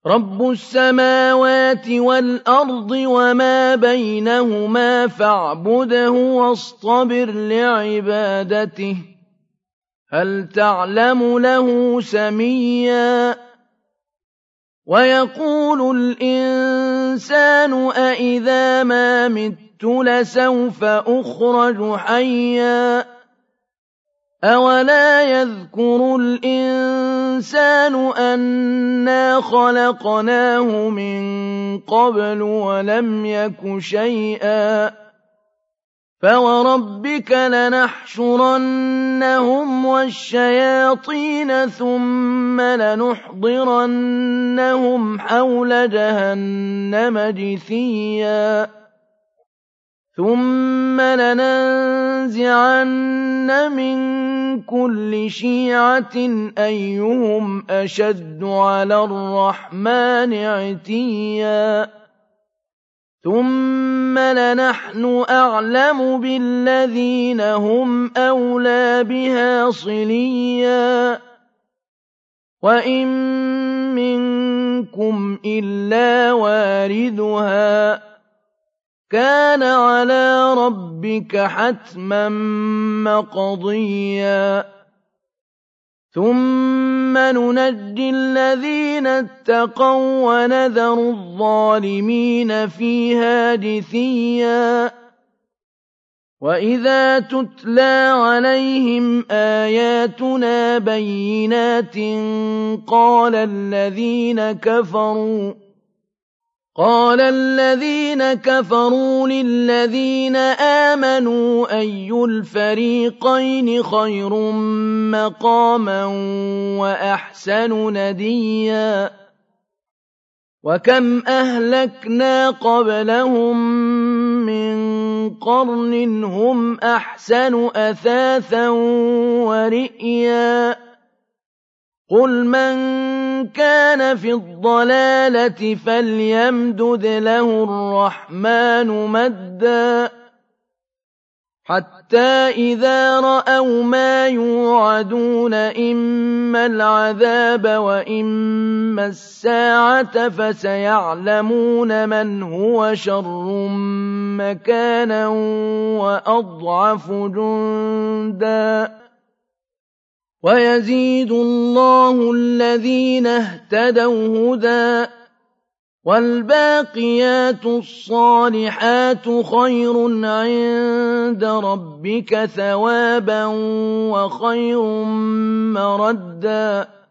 رب السماوات والأرض وما بينهما فاعبده واصطبر لعبادته هل تعلم له سميا ويقول الإنسان أإذا ما مت لسوف أخرج حيا أولا يذكر الإنسان أنا خلقناه من قبل ولم يك شيئا فوربك لنحشرنهم والشياطين ثم لنحضرنهم حول جهنم جثيا ثم لننزعن من كل شيعة أيهم أشد على الرحمن عتيا ثم لنحن أعلم بالذين هم أولى بها صليا وإن منكم إلا واردها كان على ربك حتما مقضيا ثم ننجي الذين اتقوا ونذر الظالمين فيها جثيا وإذا تتلى عليهم آياتنا بينات قال الذين كفروا للذين آمنوا أي الفريقين خير مقاما وأحسن نديا وكم أهلكنا قبلهم من قرن هم أحسن أثاثا ورئيا قل من كان في الضلالة فليمدد له الرحمن مدا حتى إذا رأوا ما يوعدون إما العذاب وإما الساعة فسيعلمون من هو شر مكانا وأضعف جندا ويزيد الله الذين اهتدوا هدى والباقيات الصالحات خير عند ربك ثوابا وخير مردا